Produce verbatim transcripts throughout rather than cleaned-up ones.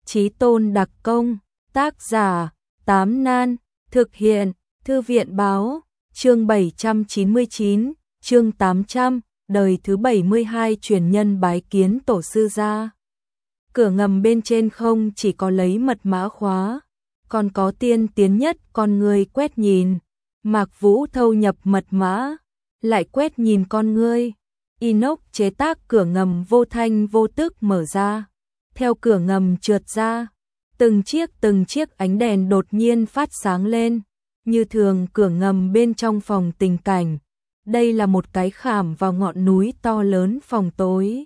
Chí Tôn đặc công, tác giả, Tám Nan, thực hiện, Thư viện báo, chương bảy trăm chín mươi chín, chương tám trăm, đời thứ bảy mươi hai truyền nhân bái kiến tổ sư gia. Cửa ngầm bên trên không chỉ có lấy mật mã khóa, còn có tiên tiến nhất con người quét nhìn. Mạc Vũ thâu nhập mật mã, lại quét nhìn con ngươi. Inox chế tác cửa ngầm vô thanh vô tức mở ra. Theo cửa ngầm trượt ra, từng chiếc từng chiếc ánh đèn đột nhiên phát sáng lên, như thường cửa ngầm bên trong phòng tình cảnh. Đây là một cái khảm vào ngọn núi to lớn phòng tối,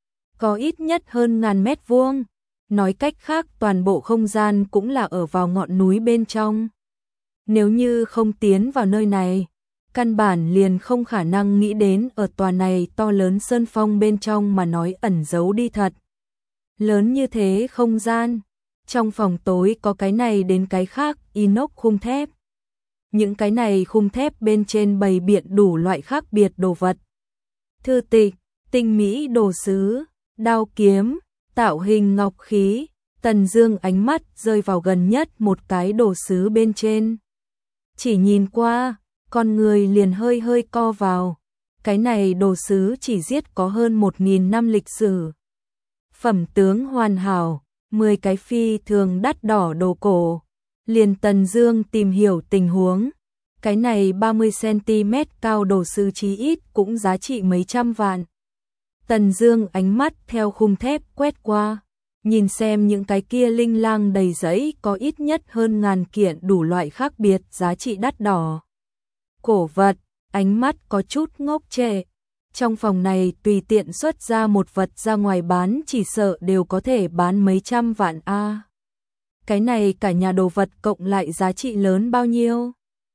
có ít nhất hơn ngàn mét vuông. Nói cách khác, toàn bộ không gian cũng là ở vào ngọn núi bên trong. Nếu như không tiến vào nơi này, căn bản liền không khả năng nghĩ đến ở tòa này to lớn sơn phong bên trong mà nói ẩn giấu đi thật. Lớn như thế không gian, trong phòng tối có cái này đến cái khác, inox khung thép. Những cái này khung thép bên trên bày biện đủ loại khác biệt đồ vật. Thư tịch, tinh mỹ đồ sứ, đao kiếm, tạo hình ngọc khí. Tần Dương ánh mắt rơi vào gần nhất một cái đồ sứ bên trên. Chỉ nhìn qua, con người liền hơi hơi co vào. Cái này đồ sứ chỉ giết có hơn một nghìn năm lịch sử. Phẩm tướng hoàn hảo, mười cái phi thường đắt đỏ đồ cổ. Liền Tần Dương tìm hiểu tình huống. Cái này ba mươi xăng-ti-mét cao đồ sứ chí ít cũng giá trị mấy trăm vạn. Tần Dương ánh mắt theo khung thép quét qua, nhìn xem những cái kia linh lang đầy giấy có ít nhất hơn ngàn kiện đủ loại khác biệt giá trị đắt đỏ. Cổ vật, ánh mắt có chút ngốc trệ. Trong phòng này tùy tiện xuất ra một vật ra ngoài bán chỉ sợ đều có thể bán mấy trăm vạn a. À, cái này cả nhà đồ vật cộng lại giá trị lớn bao nhiêu?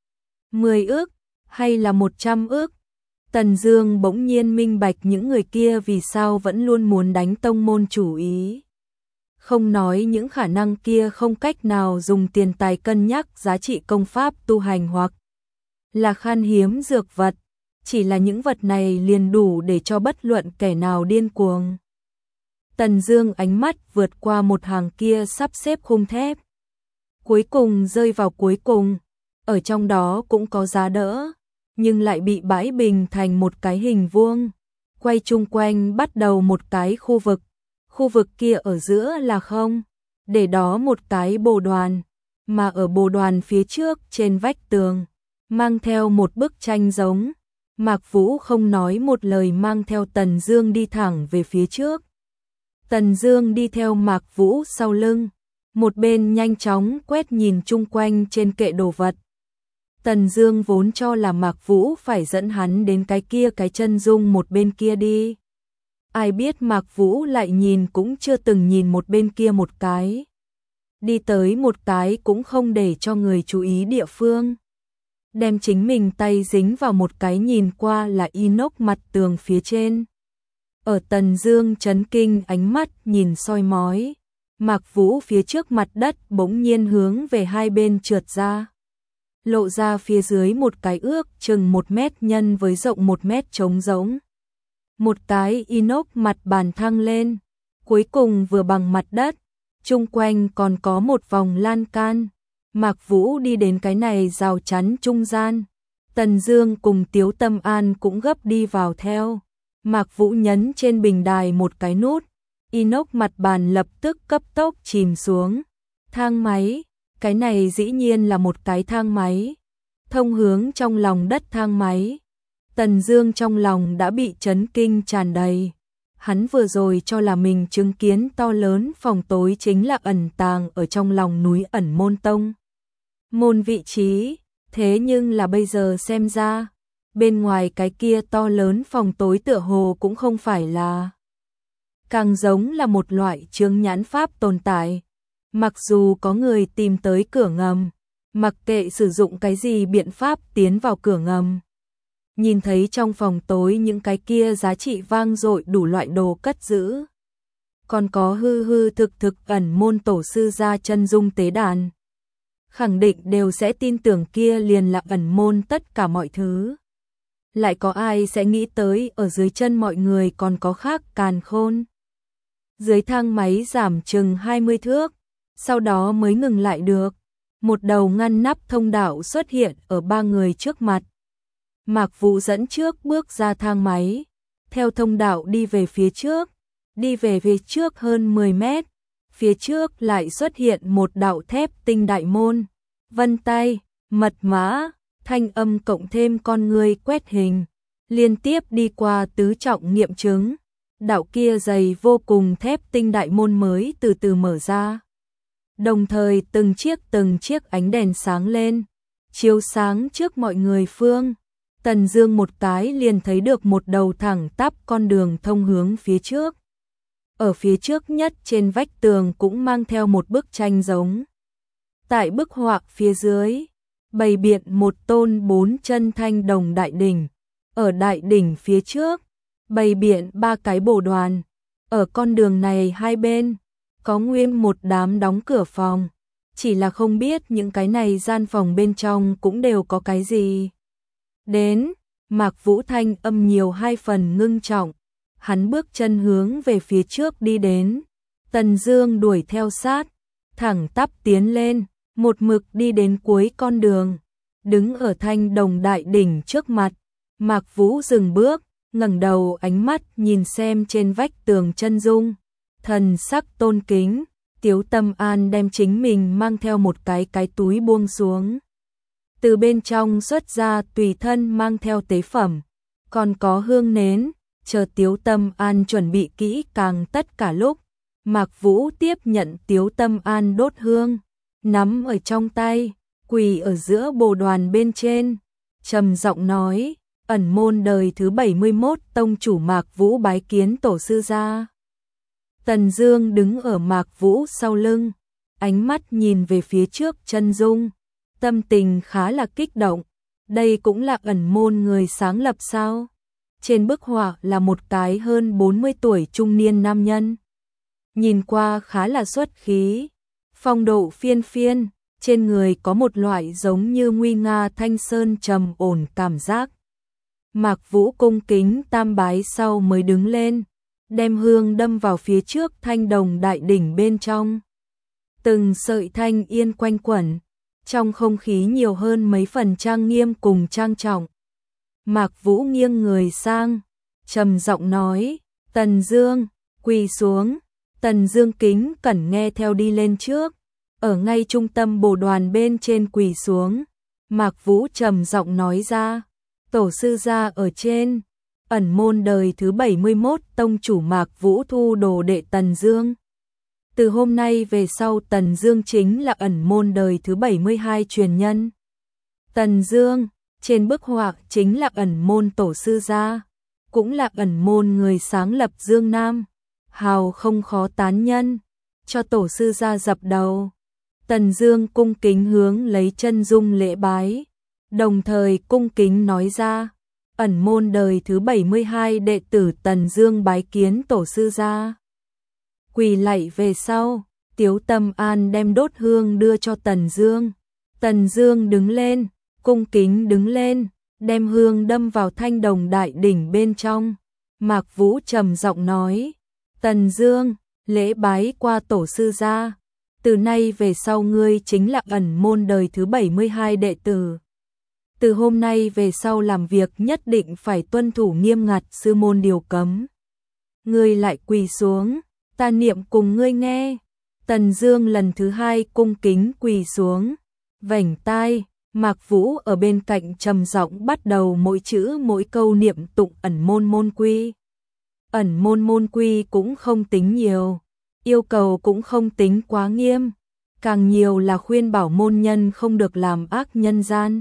mười ức hay là một trăm ức? Tần Dương bỗng nhiên minh bạch những người kia vì sao vẫn luôn muốn đánh tông môn chủ ý. Không nói những khả năng kia không cách nào dùng tiền tài cân nhắc giá trị công pháp tu hành hoặc là khan hiếm dược vật, chỉ là những vật này liền đủ để cho bất luận kẻ nào điên cuồng. Tần Dương ánh mắt vượt qua một hàng kia sắp xếp khung thép, cuối cùng rơi vào cuối cùng, ở trong đó cũng có giá đỡ, nhưng lại bị bãi bình thành một cái hình vuông, quay chung quanh bắt đầu một cái khu vực. Khu vực kia ở giữa là không, để đó một cái bồ đoàn, mà ở bồ đoàn phía trước trên vách tường, mang theo một bức tranh giống. Mạc Vũ không nói một lời mang theo Tần Dương đi thẳng về phía trước. Tần Dương đi theo Mạc Vũ sau lưng, một bên nhanh chóng quét nhìn chung quanh trên kệ đồ vật. Tần Dương vốn cho là Mạc Vũ phải dẫn hắn đến cái kia cái chân dung một bên kia đi. Ai biết Mạc Vũ lại nhìn cũng chưa từng nhìn một bên kia một cái. Đi tới một cái cũng không để cho người chú ý địa phương. Đem chính mình tay dính vào một cái nhìn qua là inox mặt tường phía trên. Ở Tần Dương chấn kinh ánh mắt nhìn soi mói, Mạc Vũ phía trước mặt đất bỗng nhiên hướng về hai bên trượt ra. Lộ ra phía dưới một cái ước chừng một mét nhân với rộng một mét trống rỗng. Một cái inox mặt bàn thăng lên, cuối cùng vừa bằng mặt đất, chung quanh còn có một vòng lan can. Mạc Vũ đi đến cái này rào chắn trung gian. Tần Dương cùng Tiếu Tâm An cũng gấp đi vào theo. Mạc Vũ nhấn trên bình đài một cái nút, inox mặt bàn lập tức cấp tốc chìm xuống. Thang máy, cái này dĩ nhiên là một cái thang máy, thông hướng trong lòng đất thang máy. Tần Dương trong lòng đã bị chấn kinh tràn đầy. Hắn vừa rồi cho là mình chứng kiến to lớn phòng tối chính là ẩn tàng ở trong lòng núi ẩn môn tông môn vị trí, thế nhưng là bây giờ xem ra, bên ngoài cái kia to lớn phòng tối tựa hồ cũng không phải là, càng giống là một loại chướng nhãn pháp tồn tại. Mặc dù có người tìm tới cửa ngầm, mặc kệ sử dụng cái gì biện pháp tiến vào cửa ngầm, nhìn thấy trong phòng tối những cái kia giá trị vang dội đủ loại đồ cất giữ, còn có hư hư thực thực ẩn môn tổ sư gia chân dung tế đàn, khẳng định đều sẽ tin tưởng kia liền là ẩn môn tất cả mọi thứ. Lại có ai sẽ nghĩ tới ở dưới chân mọi người còn có khác càn khôn. Dưới thang máy giảm chừng hai mươi thước, sau đó mới ngừng lại được. Một đầu ngăn nắp thông đạo xuất hiện ở ba người trước mặt. Mạc Vũ dẫn trước bước ra thang máy, theo thông đạo đi về phía trước, đi về phía trước hơn mười mét, phía trước lại xuất hiện một đạo thép tinh đại môn, vân tay, mật mã, thanh âm cộng thêm con người quét hình, liên tiếp đi qua tứ trọng nghiệm chứng. Đạo kia dày vô cùng thép tinh đại môn mới từ từ mở ra. Đồng thời từng chiếc từng chiếc ánh đèn sáng lên, chiếu sáng trước mọi người phương. Tần Dương một cái liền thấy được một đầu thẳng tắp con đường thông hướng phía trước. Ở phía trước nhất trên vách tường cũng mang theo một bức tranh giống. Tại bức họa phía dưới, bày biện một tôn bốn chân thanh đồng đại đỉnh. Ở đại đỉnh phía trước, bày biện ba cái bồ đoàn. Ở con đường này hai bên, có nguyên một đám đóng cửa phòng. Chỉ là không biết những cái này gian phòng bên trong cũng đều có cái gì. Đến, Mạc Vũ thanh âm nhiều hai phần ngưng trọng. Hắn bước chân hướng về phía trước đi đến. Tần Dương đuổi theo sát, thẳng tắp tiến lên, một mực đi đến cuối con đường. Đứng ở thanh đồng đại đỉnh trước mặt, Mạc Vũ dừng bước, ngẩng đầu ánh mắt nhìn xem trên vách tường chân dung. Thần sắc tôn kính, Tiếu Tâm An đem chính mình mang theo một cái cái túi buông xuống. Từ bên trong xuất ra tùy thân mang theo tế phẩm, còn có hương nến, chờ Tiếu Tâm An chuẩn bị kỹ càng tất cả lúc. Mạc Vũ tiếp nhận Tiếu Tâm An đốt hương, nắm ở trong tay, quỳ ở giữa bồ đoàn bên trên, trầm giọng nói, ẩn môn đời thứ bảy mươi mốt tông chủ Mạc Vũ bái kiến tổ sư gia. Tần Dương đứng ở Mạc Vũ sau lưng, ánh mắt nhìn về phía trước chân dung, tâm tình khá là kích động. Đây cũng là ẩn môn người sáng lập sao? Trên bức họa là một cái hơn bốn mươi tuổi trung niên nam nhân. Nhìn qua khá là xuất khí, phong độ phiên phiên, trên người có một loại giống như nguy nga thanh sơn trầm ổn cảm giác. Mạc Vũ cung kính tam bái sau mới đứng lên, đem hương đâm vào phía trước thanh đồng đại đỉnh bên trong. Từng sợi thanh yên quanh quẩn, trong không khí nhiều hơn mấy phần trang nghiêm cùng trang trọng. Mạc Vũ nghiêng người sang, trầm giọng nói, Tần Dương, quỳ xuống. Tần Dương kính cẩn nghe theo đi lên trước, ở ngay trung tâm bồ đoàn bên trên quỳ xuống. Mạc Vũ trầm giọng nói ra, tổ sư gia ở trên, ẩn môn đời thứ bảy mươi mốt tông chủ Mạc Vũ thu đồ đệ Tần Dương. Từ hôm nay về sau Tần Dương chính là ẩn môn đời thứ bảy mươi hai truyền nhân. Tần Dương, trên bức họa chính là ẩn môn tổ sư gia, cũng là ẩn môn người sáng lập Dương Nam. Hào không khó tán nhân, cho tổ sư gia dập đầu. Tần Dương cung kính hướng lấy chân dung lễ bái, đồng thời cung kính nói ra, ẩn môn đời thứ bảy mươi hai đệ tử Tần Dương bái kiến tổ sư gia. Quỳ lạy về sau, Tiếu Tâm An đem đốt hương đưa cho Tần Dương. Tần Dương đứng lên, cung kính đứng lên, đem hương đâm vào thanh đồng đại đỉnh bên trong. Mạc Vũ trầm giọng nói, Tần Dương, lễ bái qua tổ sư gia. Từ nay về sau ngươi chính là ẩn môn đời thứ bảy mươi hai đệ tử. Từ hôm nay về sau làm việc nhất định phải tuân thủ nghiêm ngặt sư môn điều cấm. Ngươi lại quỳ xuống, ta niệm cùng ngươi nghe. Tần Dương lần thứ hai cung kính quỳ xuống, vảnh tai. Mạc Vũ ở bên cạnh trầm giọng bắt đầu mỗi chữ mỗi câu niệm tụng ẩn môn môn quy. Ẩn môn môn quy cũng không tính nhiều, yêu cầu cũng không tính quá nghiêm, càng nhiều là khuyên bảo môn nhân không được làm ác nhân gian.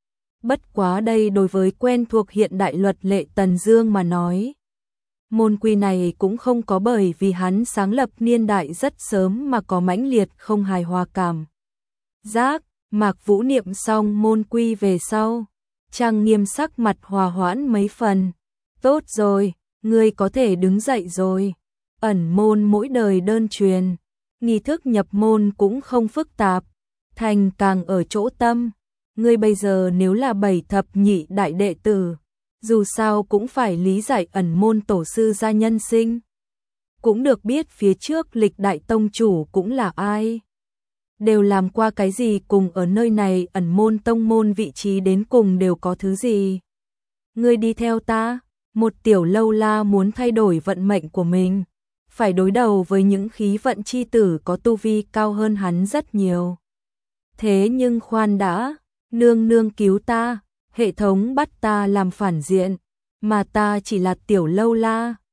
Bất quá đây đối với quen thuộc hiện đại luật lệ Tần Dương mà nói, môn quy này cũng không có bởi vì hắn sáng lập niên đại rất sớm mà có mãnh liệt không hài hòa cảm giác. Mạc Vũ niệm xong môn quy về sau, trang nghiêm sắc mặt hòa hoãn mấy phần. Tốt rồi, ngươi có thể đứng dậy rồi. Ẩn môn mỗi đời đơn truyền, nghi thức nhập môn cũng không phức tạp, thành càng ở chỗ tâm. Ngươi bây giờ nếu là bảy thập nhị đại đệ tử, dù sao cũng phải lý giải ẩn môn tổ sư gia nhân sinh. cũng được biết phía trước lịch đại tông chủ cũng là ai. Đều làm qua cái gì, cùng ở nơi này ẩn môn tông môn vị trí đến cùng đều có thứ gì. Ngươi đi theo ta, một tiểu lâu la muốn thay đổi vận mệnh của mình, phải đối đầu với những khí vận chi tử có tu vi cao hơn hắn rất nhiều. Thế nhưng khoan đã, nương nương cứu ta, hệ thống bắt ta làm phản diện, mà ta chỉ là tiểu lâu la,